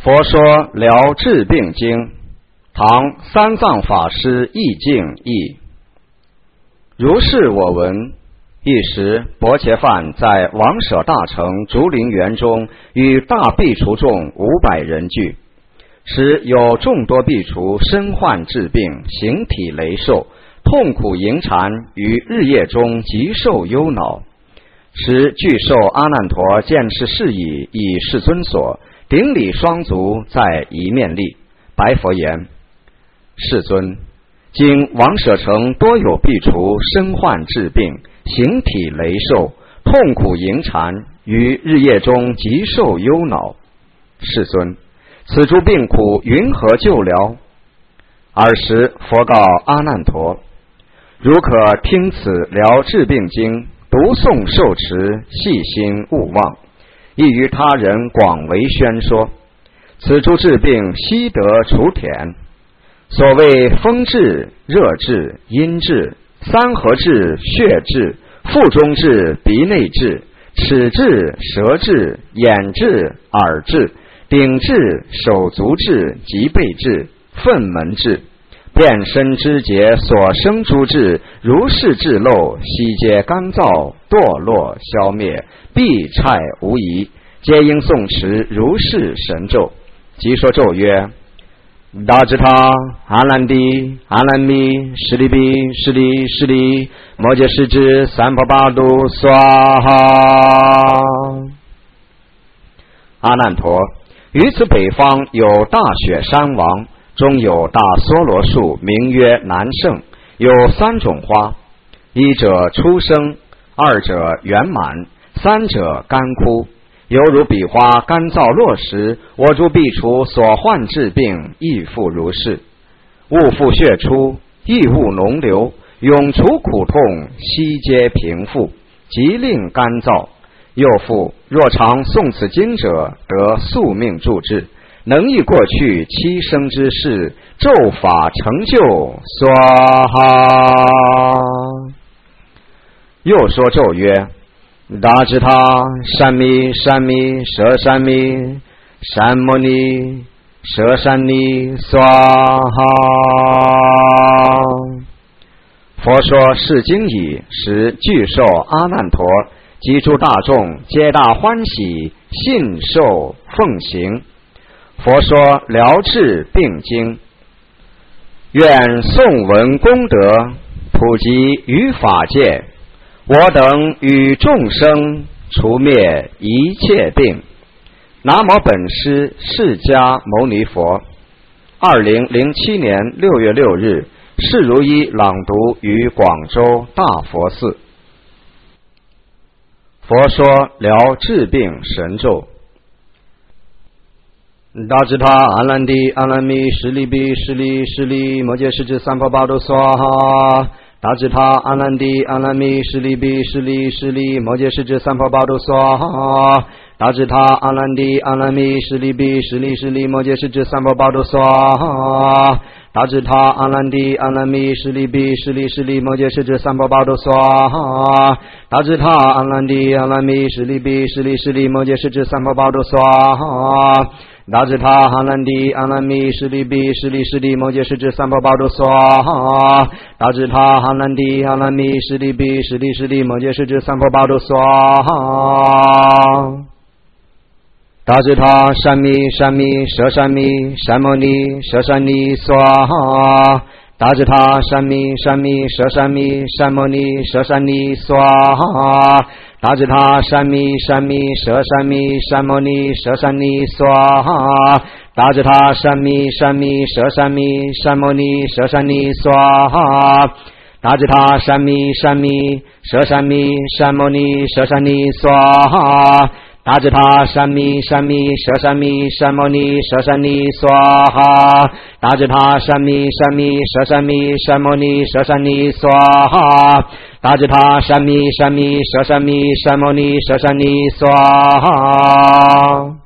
佛说《疗治病经》，唐三藏法师意境译。如是我闻。一时，薄伽梵在王舍大城竹林园中，与大苾芻众500人聚，时有众多苾芻身患治病，形体羸瘦，痛苦迎缠，于日夜中极受忧恼。时具寿阿难陀见是事矣，以世尊所，顶礼双足，在一面立，白佛言：世尊，今王舍城多有苾芻身患治病，形体羸瘦，痛苦迎缠，于日夜中极受忧恼。世尊，此诸病苦云何救疗？尔时佛告阿难陀：如可听此疗治病经，读诵受持，细心勿忘，亦于他人广为宣说。此诸治病悉得除碘。所谓风治、热治、阴治、三合治、血治、腹中治、鼻内治、齿治、舌治、眼治、耳治、顶治、手足治、脊背治、粪门治，遍身肢节所生诸治，如是治漏，悉皆干燥堕落消灭，必差无疑，皆应诵持如是神咒。即说咒曰：达智他阿难帝阿难弥舍利比舍利舍利摩羯世之三婆八度娑哈。阿难陀，于此北方有大雪山王，中有大梭罗树，名曰南胜，有3种花，一者出生，二者圆满，三者干枯。犹如彼花干燥落时，我诸苾芻所患治病亦复如是。物复血出，亦物脓流，永除苦痛，悉皆平复，即令干燥。又复若常诵此经者，得宿命助治，能忆过去7生之事，咒法成就。娑哈。又说咒曰：达智他山弥山弥舍山弥山摩尼舍山尼娑哈。佛说是经已，时具寿阿难陀及诸大众皆大欢喜，信受奉行。佛说疗治病经，愿颂闻功德，普及于法界，我等与众生除灭一切病。南无本师释迦牟尼佛。2007年6月6日，释如一朗读于广州大佛寺。佛说疗治病神咒：达智他阿难帝阿难弥舍利比舍利舍利摩羯世之三婆八度娑哈。达智他阿难帝阿难弥舍利比舍利舍利摩羯世之三婆八度娑哈。达智他阿难帝阿难弥舍利比舍利舍利摩羯世之三婆八度娑哈。达智他阿难帝阿难弥舍利比舍利舍利摩羯世之三婆八度娑哈。达智他阿难帝阿难弥舍利比舍利舍利摩羯世之三婆八度娑哈。达智他阿难帝阿难弥舍利比舍利舍利摩羯世之三婆八度娑哈。达智他阿难帝阿难弥舍利比舍利舍利摩羯世之三婆八度娑哈。达智他山弥山弥舍山弥山摩尼舍山尼娑哈。达智他山弥山弥舍山弥山摩尼舍山尼娑哈。达智他山弥山弥舍山弥山摩尼舍山尼娑哈。达智他山弥山弥舍山弥山摩尼舍山尼娑哈。达智他山弥山弥舍山弥山摩尼舍山尼娑哈。达智他山弥山弥舍山弥山摩尼舍山尼娑哈。达智他山弥山弥舍山弥山摩尼舍山尼娑哈。达智他山弥山弥舍山弥山摩尼舍山尼娑哈。